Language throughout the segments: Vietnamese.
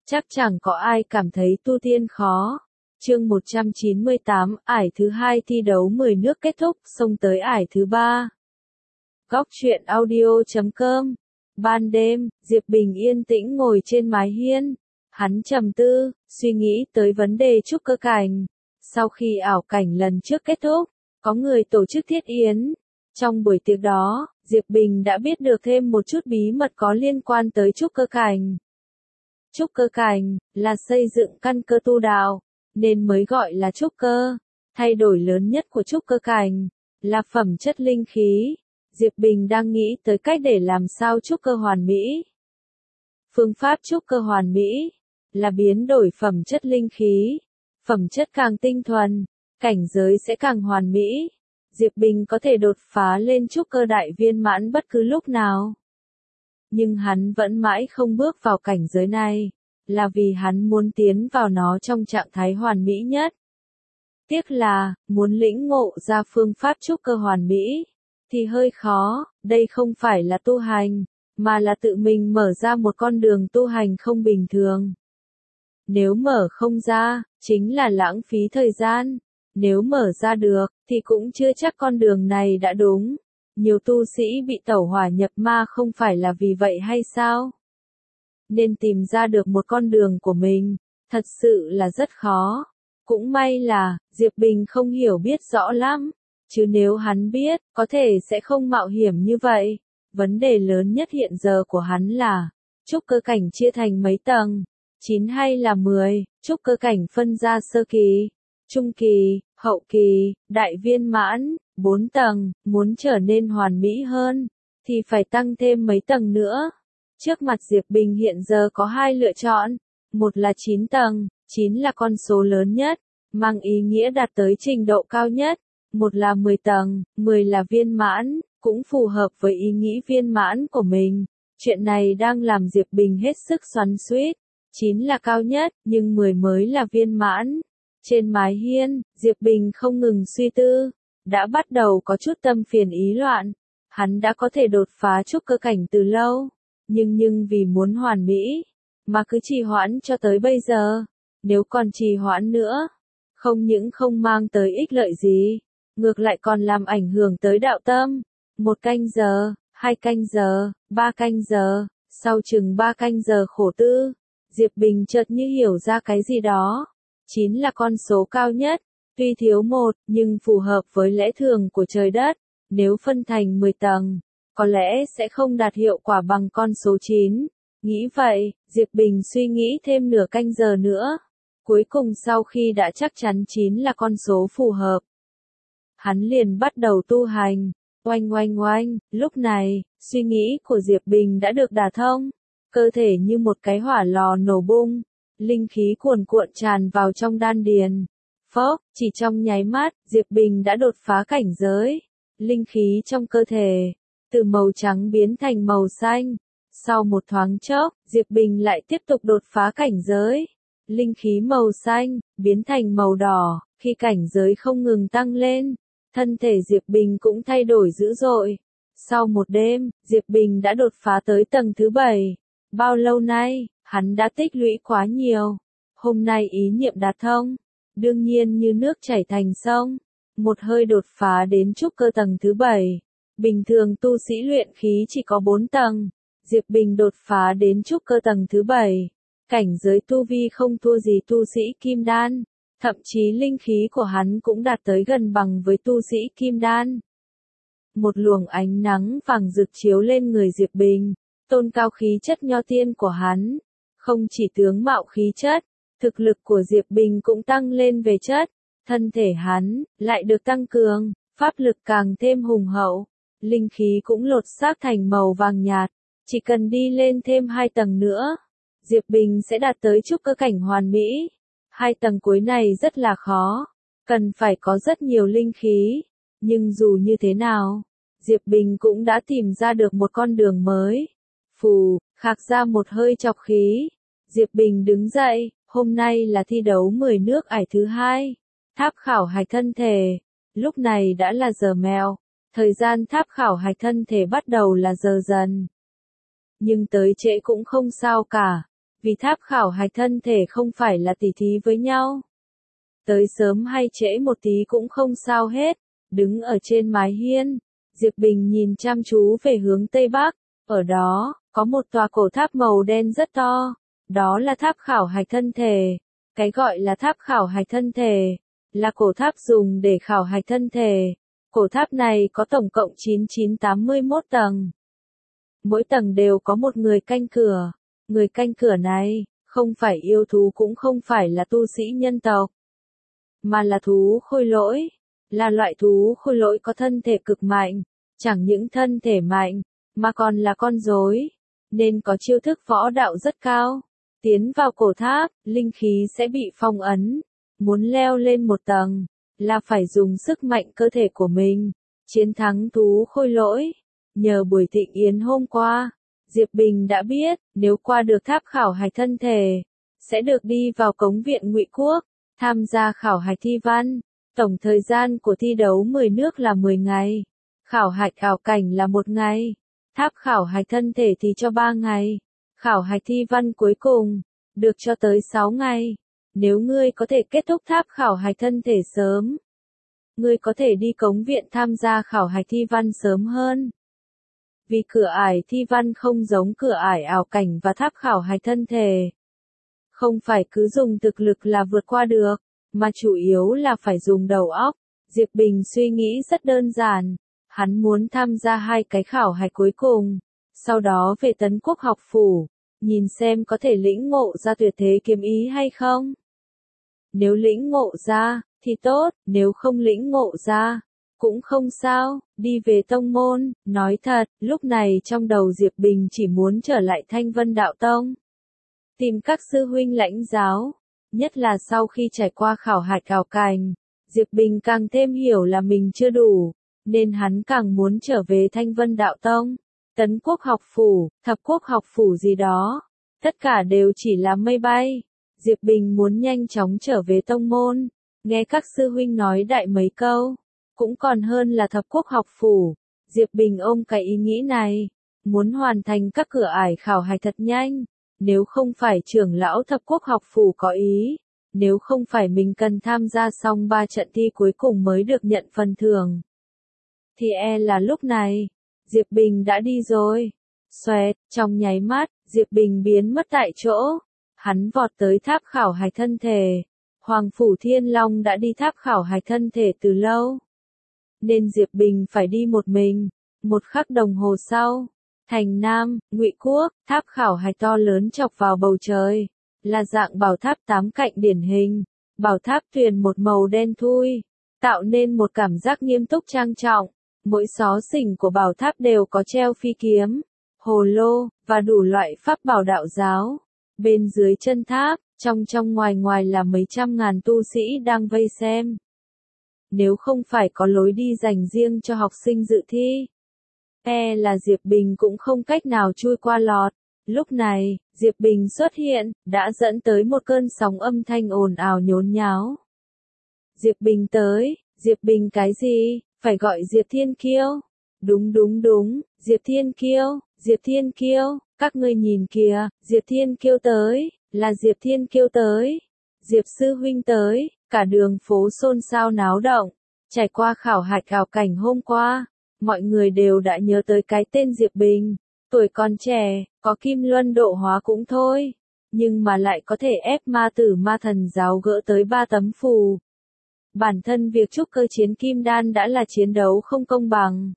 chắc chẳng có ai cảm thấy tu tiên khó. Chương 198, ải thứ 2 thi đấu 10 nước kết thúc, xông tới ải thứ 3. Góc truyện audio.com. Ban đêm, Diệp Bình yên tĩnh ngồi trên mái hiên. Hắn trầm tư, suy nghĩ tới vấn đề trúc cơ cảnh. Sau khi ảo cảnh lần trước kết thúc, có người tổ chức thiết yến. Trong buổi tiệc đó, Diệp Bình đã biết được thêm một chút bí mật có liên quan tới trúc cơ cảnh. Trúc cơ cảnh là xây dựng căn cơ tu đạo, nên mới gọi là trúc cơ. Thay đổi lớn nhất của trúc cơ cảnh là phẩm chất linh khí. Diệp Bình đang nghĩ tới cách để làm sao trúc cơ hoàn mỹ. Phương pháp trúc cơ hoàn mỹ là biến đổi phẩm chất linh khí. Phẩm chất càng tinh thuần, cảnh giới sẽ càng hoàn mỹ. Diệp Bình có thể đột phá lên trúc cơ đại viên mãn bất cứ lúc nào. Nhưng hắn vẫn mãi không bước vào cảnh giới này, là vì hắn muốn tiến vào nó trong trạng thái hoàn mỹ nhất. Tiếc là, muốn lĩnh ngộ ra phương pháp trúc cơ hoàn mỹ, thì hơi khó, đây không phải là tu hành, mà là tự mình mở ra một con đường tu hành không bình thường. Nếu mở không ra, chính là lãng phí thời gian. Nếu mở ra được, thì cũng chưa chắc con đường này đã đúng. Nhiều tu sĩ bị tẩu hỏa nhập ma không phải là vì vậy hay sao? Nên tìm ra được một con đường của mình, thật sự là rất khó. Cũng may là, Diệp Bình không hiểu biết rõ lắm. Chứ nếu hắn biết, có thể sẽ không mạo hiểm như vậy. Vấn đề lớn nhất hiện giờ của hắn là, trúc cơ cảnh chia thành mấy tầng? 9 hay là 10, trúc cơ cảnh phân ra sơ kỳ, trung kỳ, hậu kỳ, đại viên mãn, 4 tầng, muốn trở nên hoàn mỹ hơn, thì phải tăng thêm mấy tầng nữa. Trước mặt Diệp Bình hiện giờ có hai lựa chọn, một là 9 tầng, 9 là con số lớn nhất, mang ý nghĩa đạt tới trình độ cao nhất, một là 10 tầng, 10 là viên mãn, cũng phù hợp với ý nghĩ viên mãn của mình. Chuyện này đang làm Diệp Bình hết sức xoắn xuýt. 9 là cao nhất, nhưng 10 mới là viên mãn. Trên mái hiên, Diệp Bình không ngừng suy tư, đã bắt đầu có chút tâm phiền ý loạn. Hắn đã có thể đột phá trúc cơ cảnh từ lâu, nhưng vì muốn hoàn mỹ, mà cứ trì hoãn cho tới bây giờ. Nếu còn trì hoãn nữa, không những không mang tới ích lợi gì, ngược lại còn làm ảnh hưởng tới đạo tâm. 1 canh giờ, 2 canh giờ, 3 canh giờ, sau chừng 3 canh giờ khổ tư, Diệp Bình chợt như hiểu ra cái gì đó. 9 là con số cao nhất, tuy thiếu 1, nhưng phù hợp với lẽ thường của trời đất. Nếu phân thành 10 tầng, có lẽ sẽ không đạt hiệu quả bằng con số 9. Nghĩ vậy, Diệp Bình suy nghĩ thêm nửa canh giờ nữa. Cuối cùng sau khi đã chắc chắn 9 là con số phù hợp, hắn liền bắt đầu tu hành. Oanh oanh oanh, lúc này, suy nghĩ của Diệp Bình đã được đả thông. Cơ thể như một cái hỏa lò nổ bung, linh khí cuồn cuộn tràn vào trong đan điền. Phốc, chỉ trong nháy mắt, Diệp Bình đã đột phá cảnh giới. Linh khí trong cơ thể, từ màu trắng biến thành màu xanh. Sau một thoáng chốc, Diệp Bình lại tiếp tục đột phá cảnh giới. Linh khí màu xanh, biến thành màu đỏ, khi cảnh giới không ngừng tăng lên. Thân thể Diệp Bình cũng thay đổi dữ dội. Sau một đêm, Diệp Bình đã đột phá tới tầng thứ 7. Bao lâu nay, hắn đã tích lũy quá nhiều. Hôm nay ý niệm đạt thông, đương nhiên như nước chảy thành sông. Một hơi đột phá đến trúc cơ tầng thứ 7. Bình thường tu sĩ luyện khí chỉ có 4 tầng. Diệp Bình đột phá đến trúc cơ tầng thứ 7. Cảnh giới tu vi không thua gì tu sĩ kim đan. Thậm chí linh khí của hắn cũng đạt tới gần bằng với tu sĩ kim đan. Một luồng ánh nắng vàng rực chiếu lên người Diệp Bình, tôn cao khí chất nho tiên của hắn. Không chỉ tướng mạo khí chất, thực lực của Diệp Bình cũng tăng lên về chất. Thân thể hắn lại được tăng cường, pháp lực càng thêm hùng hậu. Linh khí cũng lột xác thành màu vàng nhạt. Chỉ cần đi lên thêm 2 tầng nữa, Diệp Bình sẽ đạt tới trúc cơ cảnh hoàn mỹ. 2 tầng cuối này rất là khó, cần phải có rất nhiều linh khí. Nhưng dù như thế nào, Diệp Bình cũng đã tìm ra được một con đường mới. Phù, khạc ra một hơi chọc khí. Diệp Bình đứng dậy, hôm nay là thi đấu 10 nước ải thứ 2. Tháp khảo hạch thân thể. Lúc này đã là giờ mèo. Thời gian tháp khảo hạch thân thể bắt đầu là giờ dần. Nhưng tới trễ cũng không sao cả. vì tháp khảo hạch thân thể không phải là tỉ thí với nhau. Tới sớm hay trễ một tí cũng không sao hết, đứng ở trên mái hiên, Diệp Bình nhìn chăm chú về hướng Tây Bắc, ở đó, có một tòa cổ tháp màu đen rất to, đó là tháp khảo hạch thân thể. Cái gọi là tháp khảo hạch thân thể, là cổ tháp dùng để khảo hạch thân thể. Cổ tháp này có tổng cộng 9981 tầng. Mỗi tầng đều có một người canh cửa. Người canh cửa này, không phải yêu thú cũng không phải là tu sĩ nhân tộc, mà là thú khôi lỗi. Là loại thú khôi lỗi có thân thể cực mạnh, chẳng những thân thể mạnh, mà còn là con rối, nên có chiêu thức võ đạo rất cao. Tiến vào cổ tháp, linh khí sẽ bị phong ấn. Muốn leo lên một tầng, là phải dùng sức mạnh cơ thể của mình, chiến thắng thú khôi lỗi. Nhờ buổi thịnh yến hôm qua, Diệp Bình đã biết, nếu qua được tháp khảo hạch thân thể, sẽ được đi vào cống viện Ngụy Quốc, tham gia khảo hạch thi văn. Tổng thời gian của thi đấu 10 nước là 10 ngày, khảo hạch ảo cảnh là 1 ngày, tháp khảo hạch thân thể thì cho 3 ngày, khảo hạch thi văn cuối cùng, được cho tới 6 ngày. Nếu ngươi có thể kết thúc tháp khảo hạch thân thể sớm, ngươi có thể đi cống viện tham gia khảo hạch thi văn sớm hơn. Vì cửa ải thi văn không giống cửa ải ảo cảnh và tháp khảo hạch thân thể. Không phải cứ dùng thực lực là vượt qua được, mà chủ yếu là phải dùng đầu óc. Diệp Bình suy nghĩ rất đơn giản, hắn muốn tham gia 2 cái khảo hạch cuối cùng, sau đó về Tấn Quốc học phủ, nhìn xem có thể lĩnh ngộ ra tuyệt thế kiếm ý hay không. Nếu lĩnh ngộ ra, thì tốt, nếu không lĩnh ngộ ra, cũng không sao, đi về tông môn. Nói thật, lúc này trong đầu Diệp Bình chỉ muốn trở lại Thanh Vân Đạo Tông, tìm các sư huynh lãnh giáo. Nhất là sau khi trải qua khảo hạch ảo cảnh, Diệp Bình càng thêm hiểu là mình chưa đủ, nên hắn càng muốn trở về Thanh Vân Đạo Tông, Tấn Quốc học phủ, Thập Quốc học phủ gì đó. Tất cả đều chỉ là mây bay. Diệp Bình muốn nhanh chóng trở về tông môn, nghe các sư huynh nói đại mấy câu, cũng còn hơn là Thập Quốc học phủ. Diệp Bình ôm cái ý nghĩ này, muốn hoàn thành các cửa ải khảo hạch thật nhanh. Nếu không phải trưởng lão Thập Quốc học phủ có ý, nếu không phải mình cần tham gia xong 3 trận thi cuối cùng mới được nhận phần thưởng, thì là lúc này, Diệp Bình đã đi rồi. Xoẹt, trong nháy mắt, Diệp Bình biến mất tại chỗ. Hắn vọt tới tháp khảo hạch thân thể. Hoàng Phủ Thiên Long đã đi tháp khảo hạch thân thể từ lâu, nên Diệp Bình phải đi một mình. 1 khắc đồng hồ sau, thành Nam, Ngụy Quốc, tháp khảo hạch to lớn chọc vào bầu trời, là dạng bảo tháp 8 cạnh điển hình. Bảo tháp tuyền một màu đen thui, tạo nên một cảm giác nghiêm túc trang trọng. Mỗi xó xỉnh của bảo tháp đều có treo phi kiếm, hồ lô, và đủ loại pháp bảo đạo giáo. Bên dưới chân tháp, trong ngoài ngoài là mấy trăm ngàn tu sĩ đang vây xem. Nếu không phải có lối đi dành riêng cho học sinh dự thi, là Diệp Bình cũng không cách nào chui qua lọt. Lúc này, Diệp Bình xuất hiện, đã dẫn tới một cơn sóng âm thanh ồn ào nhốn nháo. Diệp Bình tới, Diệp Bình cái gì, phải gọi Diệp Thiên Kiêu. Đúng, Diệp Thiên Kiêu, Diệp Thiên Kiêu, các ngươi nhìn kìa, Diệp Thiên Kiêu tới, là Diệp Thiên Kiêu tới, Diệp sư huynh tới, cả đường phố xôn xao náo động. Trải qua khảo hạch ảo cảnh hôm qua, mọi người đều đã nhớ tới cái tên Diệp Bình. Tuổi còn trẻ, có kim luân độ hóa cũng thôi, nhưng mà lại có thể ép ma tử ma thần giáo gỡ tới 3 tấm phù. Bản thân việc trúc cơ chiến kim đan đã là chiến đấu không công bằng.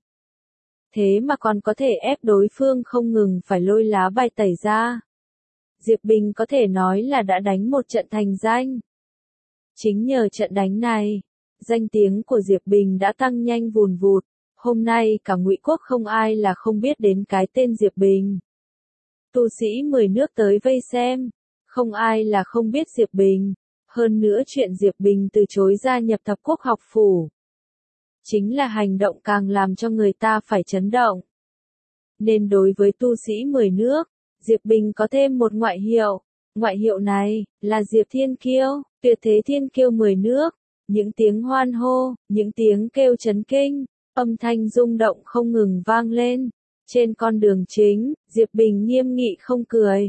Thế mà còn có thể ép đối phương không ngừng phải lôi lá bài tẩy ra. Diệp Bình có thể nói là đã đánh một trận thành danh. Chính nhờ trận đánh này, danh tiếng của Diệp Bình đã tăng nhanh vùn vụt. Hôm nay cả Ngụy Quốc không ai là không biết đến cái tên Diệp Bình. Tu sĩ 10 nước tới vây xem, không ai là không biết Diệp Bình. Hơn nữa chuyện Diệp Bình từ chối gia nhập Thập Quốc học phủ, chính là hành động càng làm cho người ta phải chấn động. Nên đối với tu sĩ 10 nước, Diệp Bình có thêm một ngoại hiệu. Ngoại hiệu này là Diệp Thiên Kiêu, tuyệt thế thiên kiêu 10 nước. Những tiếng hoan hô, những tiếng kêu chấn kinh, âm thanh rung động không ngừng vang lên. Trên con đường chính, Diệp Bình nghiêm nghị không cười,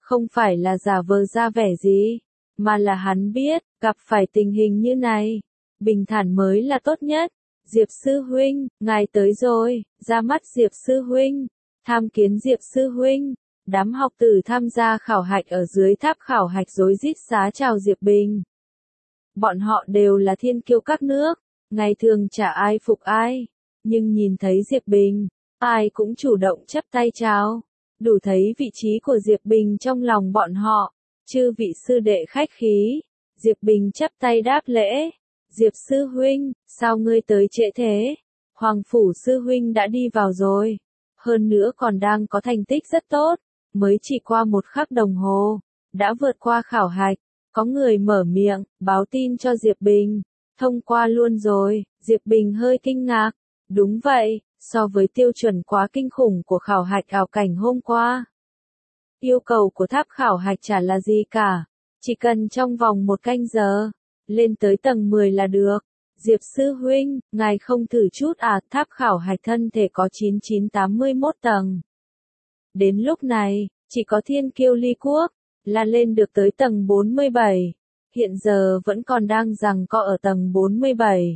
không phải là giả vờ ra vẻ gì, mà là hắn biết, gặp phải tình hình như này, bình thản mới là tốt nhất. Diệp sư huynh, ngài tới rồi, ra mắt Diệp sư huynh, tham kiến Diệp sư huynh. Đám học tử tham gia khảo hạch ở dưới tháp khảo hạch rối rít xá chào Diệp Bình. Bọn họ đều là thiên kiêu các nước, ngày thường chả ai phục ai, nhưng nhìn thấy Diệp Bình, ai cũng chủ động chắp tay chào, đủ thấy vị trí của Diệp Bình trong lòng bọn họ. Chư vị sư đệ khách khí, Diệp Bình chắp tay đáp lễ. Diệp sư huynh, sao ngươi tới trễ thế? Hoàng phủ sư huynh đã đi vào rồi, hơn nữa còn đang có thành tích rất tốt, mới chỉ qua 1 khắc đồng hồ, đã vượt qua khảo hạch. Có người mở miệng, báo tin cho Diệp Bình, thông qua luôn rồi. Diệp Bình hơi kinh ngạc, đúng vậy, so với tiêu chuẩn quá kinh khủng của khảo hạch ảo cảnh hôm qua. Yêu cầu của tháp khảo hạch chả là gì cả, chỉ cần trong vòng 1 canh giờ, lên tới tầng 10 là được. Diệp sư huynh, ngài không thử chút à? Tháp khảo hạch thân thể có 9981 tầng. Đến lúc này, chỉ có thiên kiêu ly quốc là lên được tới tầng 47. Hiện giờ vẫn còn đang giằng co ở tầng 47.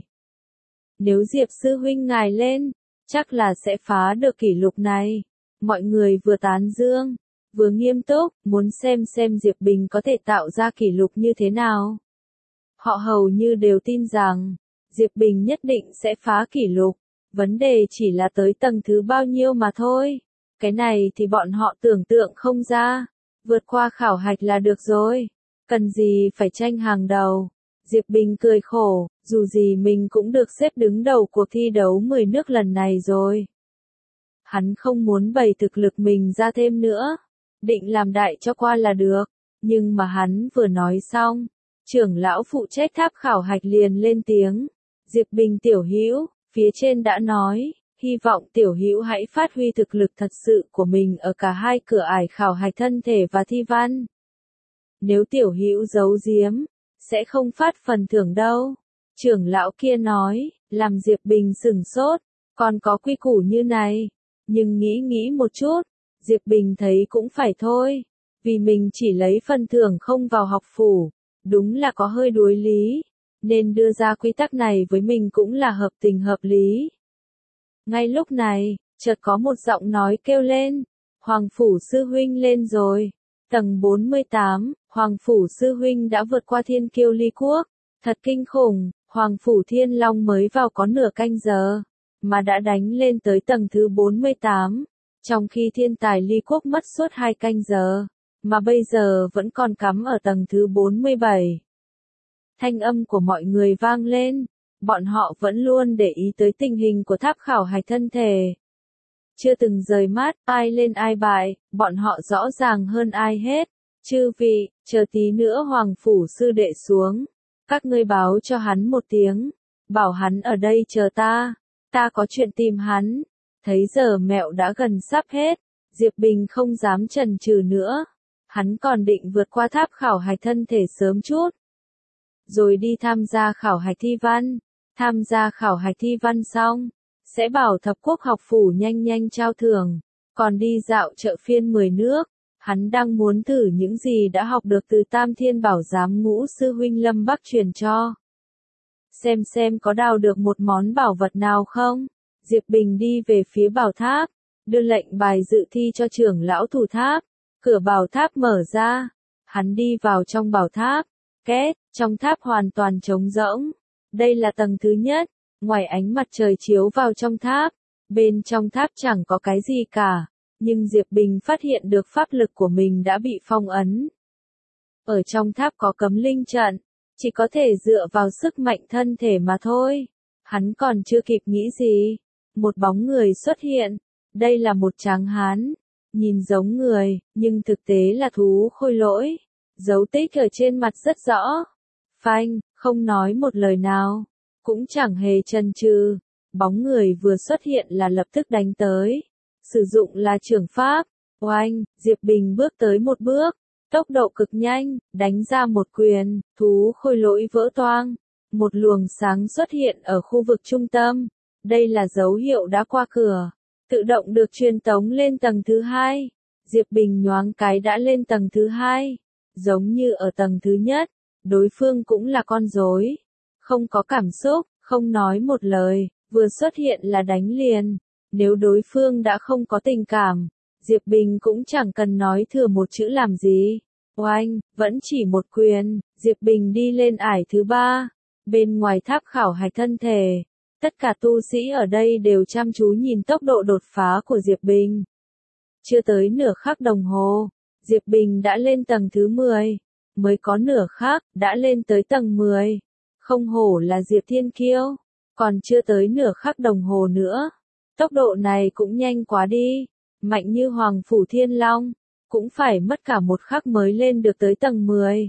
Nếu Diệp sư huynh ngài lên, chắc là sẽ phá được kỷ lục này. Mọi người vừa tán dương, vừa nghiêm túc, muốn xem Diệp Bình có thể tạo ra kỷ lục như thế nào. Họ hầu như đều tin rằng, Diệp Bình nhất định sẽ phá kỷ lục, vấn đề chỉ là tới tầng thứ bao nhiêu mà thôi. Cái này thì bọn họ tưởng tượng không ra, vượt qua khảo hạch là được rồi, cần gì phải tranh hàng đầu. Diệp Bình cười khổ, dù gì mình cũng được xếp đứng đầu cuộc thi đấu 10 nước lần này rồi. Hắn không muốn bày thực lực mình ra thêm nữa, định làm đại cho qua là được, nhưng mà hắn vừa nói xong, trưởng lão phụ trách tháp khảo hạch liền lên tiếng. Diệp Bình tiểu hữu, phía trên đã nói, hy vọng tiểu hữu hãy phát huy thực lực thật sự của mình ở cả 2 cửa ải khảo hạch thân thể và thi văn. Nếu tiểu hữu giấu giếm, sẽ không phát phần thưởng đâu. Trưởng lão kia nói, làm Diệp Bình sửng sốt, còn có quy củ như này. Nhưng nghĩ một chút, Diệp Bình thấy cũng phải thôi, vì mình chỉ lấy phần thưởng không vào học phủ, đúng là có hơi đuối lý, nên đưa ra quy tắc này với mình cũng là hợp tình hợp lý. Ngay lúc này, chợt có một giọng nói kêu lên, Hoàng phủ sư huynh lên rồi. Tầng 48, Hoàng phủ sư huynh đã vượt qua thiên kiêu ly quốc, thật kinh khủng. Hoàng phủ Thiên Long mới vào có nửa canh giờ, mà đã đánh lên tới tầng thứ 48, trong khi thiên tài ly quốc mất suốt 2 canh giờ, mà bây giờ vẫn còn cắm ở tầng thứ 47. Thanh âm của mọi người vang lên, bọn họ vẫn luôn để ý tới tình hình của tháp khảo hạch thân thể. Chưa từng rời mắt, ai lên ai bại, bọn họ rõ ràng hơn ai hết. Chư vị, chờ tí nữa Hoàng phủ sư đệ xuống, các ngươi báo cho hắn một tiếng, bảo hắn ở đây chờ ta có chuyện tìm hắn. Thấy giờ mẹo đã gần sắp hết, Diệp Bình không dám chần chừ nữa, hắn còn định vượt qua tháp khảo hạch thân thể sớm chút, rồi đi tham gia khảo hạch thi văn. Tham gia khảo hạch thi văn xong, sẽ bảo thập quốc học phủ nhanh trao thưởng, còn đi dạo chợ phiên 10 nước. Hắn đang muốn thử những gì đã học được từ Tam Thiên Bảo Giám Ngũ sư huynh Lâm Bắc truyền cho. Xem có đào được một món bảo vật nào không. Diệp Bình đi về phía bảo tháp, đưa lệnh bài dự thi cho trưởng lão thủ tháp. Cửa bảo tháp mở ra, hắn đi vào trong bảo tháp. Két, trong tháp hoàn toàn trống rỗng. Đây là tầng thứ nhất, ngoài ánh mặt trời chiếu vào trong tháp, bên trong tháp chẳng có cái gì cả. Nhưng Diệp Bình phát hiện được pháp lực của mình đã bị phong ấn. Ở trong tháp có cấm linh trận, chỉ có thể dựa vào sức mạnh thân thể mà thôi. Hắn còn chưa kịp nghĩ gì, một bóng người xuất hiện. Đây là một tráng hán, nhìn giống người, nhưng thực tế là thú khôi lỗi. Dấu tích ở trên mặt rất rõ. Phanh, không nói một lời nào, cũng chẳng hề chần chừ. Bóng người vừa xuất hiện là lập tức đánh tới. Sử dụng là trưởng pháp. Oanh, Diệp Bình bước tới một bước, tốc độ cực nhanh, đánh ra một quyền, thú khôi lỗi vỡ toang. Một luồng sáng xuất hiện ở khu vực trung tâm. Đây là dấu hiệu đã qua cửa, tự động được truyền tống lên tầng thứ 2. Diệp Bình nhoáng cái đã lên tầng thứ hai. Giống như ở tầng thứ nhất, đối phương cũng là con rối. Không có cảm xúc, không nói một lời, vừa xuất hiện là đánh liền. Nếu đối phương đã không có tình cảm, Diệp Bình cũng chẳng cần nói thừa một chữ làm gì. Oanh, vẫn chỉ một quyền, Diệp Bình đi lên ải thứ ba. Bên ngoài tháp khảo hạch thân thể, tất cả tu sĩ ở đây đều chăm chú nhìn tốc độ đột phá của Diệp Bình. Chưa tới nửa khắc đồng hồ, Diệp Bình đã lên tầng thứ 10. Mới có nửa khắc, đã lên tới tầng 10. Không hổ là Diệp Thiên Kiêu. Còn chưa tới nửa khắc đồng hồ nữa. Tốc độ này cũng nhanh quá đi. Mạnh như Hoàng Phủ Thiên Long. Cũng phải mất cả một khắc mới lên được tới tầng 10.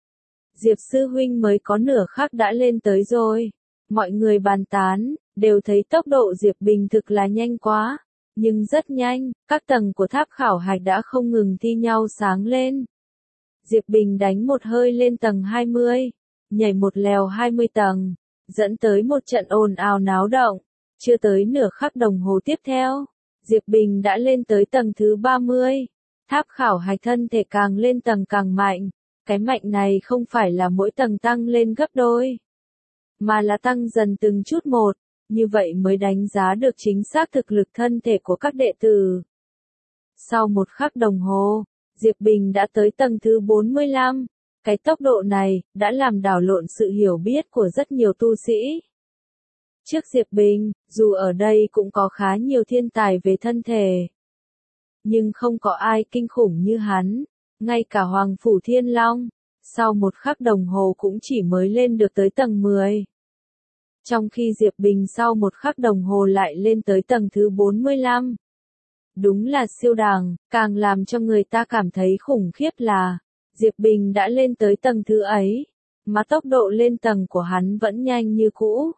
Diệp sư huynh mới có nửa khắc đã lên tới rồi. Mọi người bàn tán, đều thấy tốc độ Diệp Bình thực là nhanh quá. Nhưng rất nhanh, các tầng của tháp khảo hạch đã không ngừng thi nhau sáng lên. Diệp Bình đánh một hơi lên tầng 20, nhảy một lèo 20 tầng, dẫn tới một trận ồn ào náo động. Chưa tới nửa khắc đồng hồ tiếp theo, Diệp Bình đã lên tới tầng thứ 30. Tháp khảo hạch thân thể càng lên tầng càng mạnh. Cái mạnh này không phải là mỗi tầng tăng lên gấp đôi, mà là tăng dần từng chút một. Như vậy mới đánh giá được chính xác thực lực thân thể của các đệ tử. Sau một khắc đồng hồ, Diệp Bình đã tới tầng thứ 45. Cái tốc độ này đã làm đảo lộn sự hiểu biết của rất nhiều tu sĩ. Trước Diệp Bình, dù ở đây cũng có khá nhiều thiên tài về thân thể, nhưng không có ai kinh khủng như hắn. Ngay cả Hoàng Phủ Thiên Long, sau một khắc đồng hồ cũng chỉ mới lên được tới tầng 10. Trong khi Diệp Bình sau một khắc đồng hồ lại lên tới tầng thứ 45. Đúng là siêu đẳng, càng làm cho người ta cảm thấy khủng khiếp là, Diệp Bình đã lên tới tầng thứ ấy, mà tốc độ lên tầng của hắn vẫn nhanh như cũ.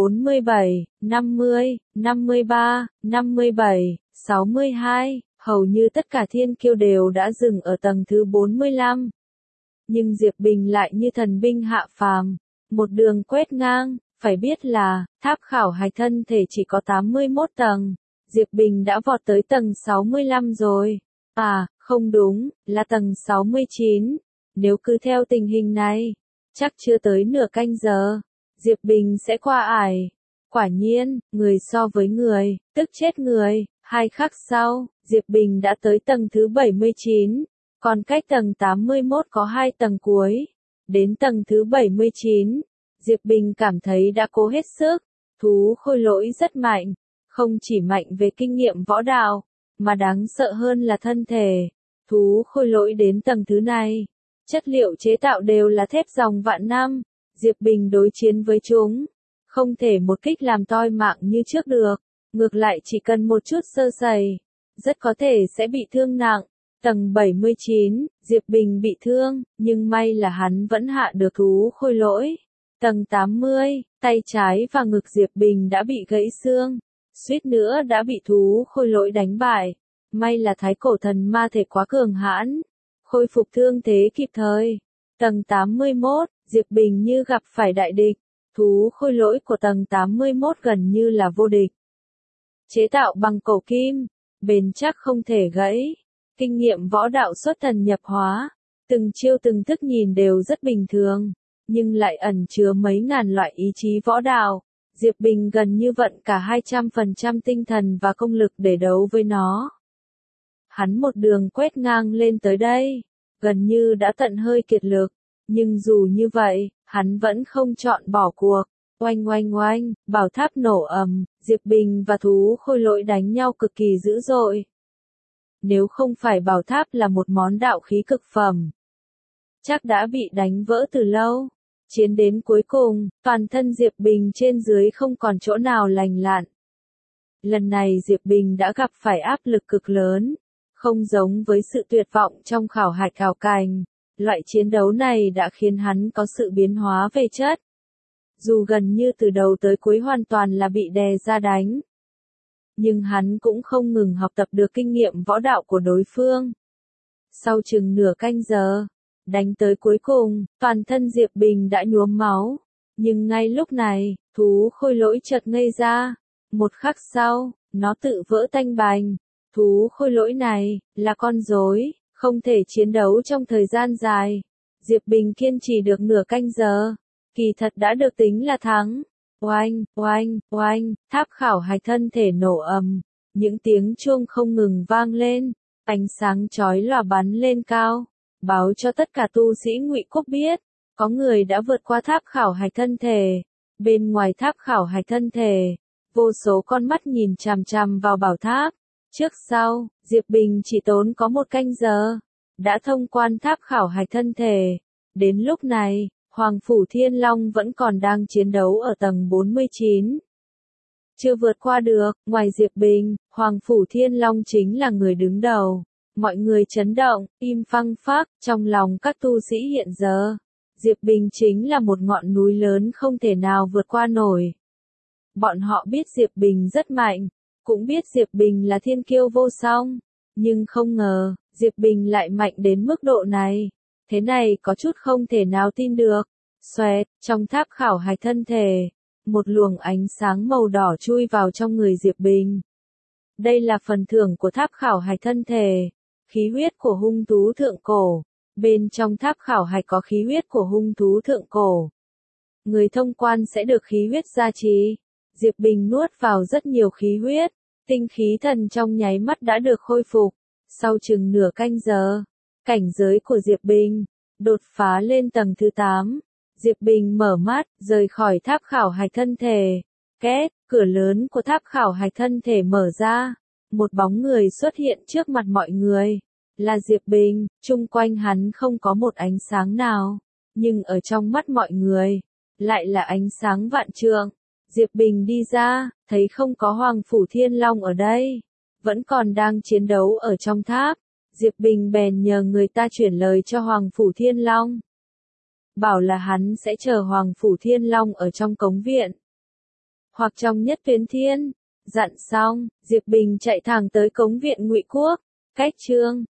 47, 50, 53, 57, 62, hầu như tất cả thiên kiêu đều đã dừng ở tầng thứ 45. Nhưng Diệp Bình lại như thần binh hạ phàm, một đường quét ngang. Phải biết là, tháp khảo hạch thân thể chỉ có 81 tầng, Diệp Bình đã vọt tới tầng 65 rồi. À, không đúng, là tầng 69. Nếu cứ theo tình hình này, chắc chưa tới nửa canh giờ, Diệp Bình sẽ qua ải. Quả nhiên, người so với người, tức chết người. 2 khắc sau, Diệp Bình đã tới tầng thứ 79, còn cách tầng 81 có 2 tầng cuối. Đến tầng thứ 79, Diệp Bình cảm thấy đã cố hết sức. Thú khôi lỗi rất mạnh, không chỉ mạnh về kinh nghiệm võ đạo, mà đáng sợ hơn là thân thể. Thú khôi lỗi đến tầng thứ này, chất liệu chế tạo đều là thép dòng vạn năm. Diệp Bình đối chiến với chúng, không thể một kích làm toi mạng như trước được, ngược lại chỉ cần một chút sơ sẩy, rất có thể sẽ bị thương nặng. Tầng 79, Diệp Bình bị thương, nhưng may là hắn vẫn hạ được thú khôi lỗi. Tầng 80, tay trái và ngực Diệp Bình đã bị gãy xương, suýt nữa đã bị thú khôi lỗi đánh bại. May là thái cổ thần ma thể quá cường hãn, khôi phục thương thế kịp thời. Tầng 81, Diệp Bình như gặp phải đại địch, thú khôi lỗi của tầng 81 gần như là vô địch. Chế tạo bằng cổ kim, bền chắc không thể gãy, kinh nghiệm võ đạo xuất thần nhập hóa, từng chiêu từng thức nhìn đều rất bình thường, nhưng lại ẩn chứa mấy ngàn loại ý chí võ đạo. Diệp Bình gần như vận cả 200% tinh thần và công lực để đấu với nó. Hắn một đường quét ngang lên tới đây, gần như đã tận hơi kiệt lực, nhưng dù như vậy, hắn vẫn không chọn bỏ cuộc. Oanh oanh oanh, bảo tháp nổ ầm, Diệp Bình và thú khôi lỗi đánh nhau cực kỳ dữ dội. Nếu không phải bảo tháp là một món đạo khí cực phẩm, chắc đã bị đánh vỡ từ lâu. Chiến đến cuối cùng, toàn thân Diệp Bình trên dưới không còn chỗ nào lành lặn. Lần này Diệp Bình đã gặp phải áp lực cực lớn, không giống với sự tuyệt vọng trong khảo hạch ảo cảnh. Loại chiến đấu này đã khiến hắn có sự biến hóa về chất. Dù gần như từ đầu tới cuối hoàn toàn là bị đè ra đánh, nhưng hắn cũng không ngừng học tập được kinh nghiệm võ đạo của đối phương. Sau chừng nửa canh giờ, đánh tới cuối cùng, toàn thân Diệp Bình đã nhuốm máu. Nhưng ngay lúc này, thú khôi lỗi chợt ngây ra. Một khắc sau, nó tự vỡ tanh bành. Thú khôi lỗi này, là con rối, không thể chiến đấu trong thời gian dài. Diệp Bình kiên trì được nửa canh giờ, kỳ thật đã được tính là thắng. Oanh, oanh, oanh, tháp khảo hạch thân thể nổ ầm, những tiếng chuông không ngừng vang lên, ánh sáng chói lòa bắn lên cao, báo cho tất cả tu sĩ Ngụy Quốc biết, có người đã vượt qua tháp khảo hạch thân thể. Bên ngoài tháp khảo hạch thân thể, vô số con mắt nhìn chằm chằm vào bảo tháp. Trước sau, Diệp Bình chỉ tốn có 1 canh giờ, đã thông quan tháp khảo hạch thân thể. Đến lúc này, Hoàng Phủ Thiên Long vẫn còn đang chiến đấu ở tầng 49. Chưa vượt qua được, ngoài Diệp Bình, Hoàng Phủ Thiên Long chính là người đứng đầu. Mọi người chấn động, im phăng phắc, trong lòng các tu sĩ hiện giờ. Diệp Bình chính là một ngọn núi lớn không thể nào vượt qua nổi. Bọn họ biết Diệp Bình rất mạnh, cũng biết Diệp Bình là thiên kiêu vô song, nhưng không ngờ, Diệp Bình lại mạnh đến mức độ này. Thế này có chút không thể nào tin được. Xoẹt, trong tháp khảo hạch thân thể, một luồng ánh sáng màu đỏ chui vào trong người Diệp Bình. Đây là phần thưởng của tháp khảo hạch thân thể, khí huyết của hung thú thượng cổ. Bên trong tháp khảo hạch có khí huyết của hung thú thượng cổ. Người thông quan sẽ được khí huyết gia trì. Diệp Bình nuốt vào rất nhiều khí huyết, tinh khí thần trong nháy mắt đã được khôi phục. Sau chừng nửa canh giờ, cảnh giới của Diệp Bình đột phá lên tầng thứ 8. Diệp Bình mở mắt, rời khỏi tháp khảo hạch thân thể. Két, cửa lớn của tháp khảo hạch thân thể mở ra. Một bóng người xuất hiện trước mặt mọi người. Là Diệp Bình, chung quanh hắn không có một ánh sáng nào. Nhưng ở trong mắt mọi người, lại là ánh sáng vạn trượng. Diệp Bình đi ra, thấy không có Hoàng Phủ Thiên Long ở đây. Vẫn còn đang chiến đấu ở trong tháp. Diệp Bình bèn nhờ người ta chuyển lời cho Hoàng Phủ Thiên Long. Bảo là hắn sẽ chờ Hoàng Phủ Thiên Long ở trong cống viện. Hoặc trong Nhất Tuyến Thiên. Dặn xong, Diệp Bình chạy thẳng tới cống viện Ngụy Quốc. Cách chương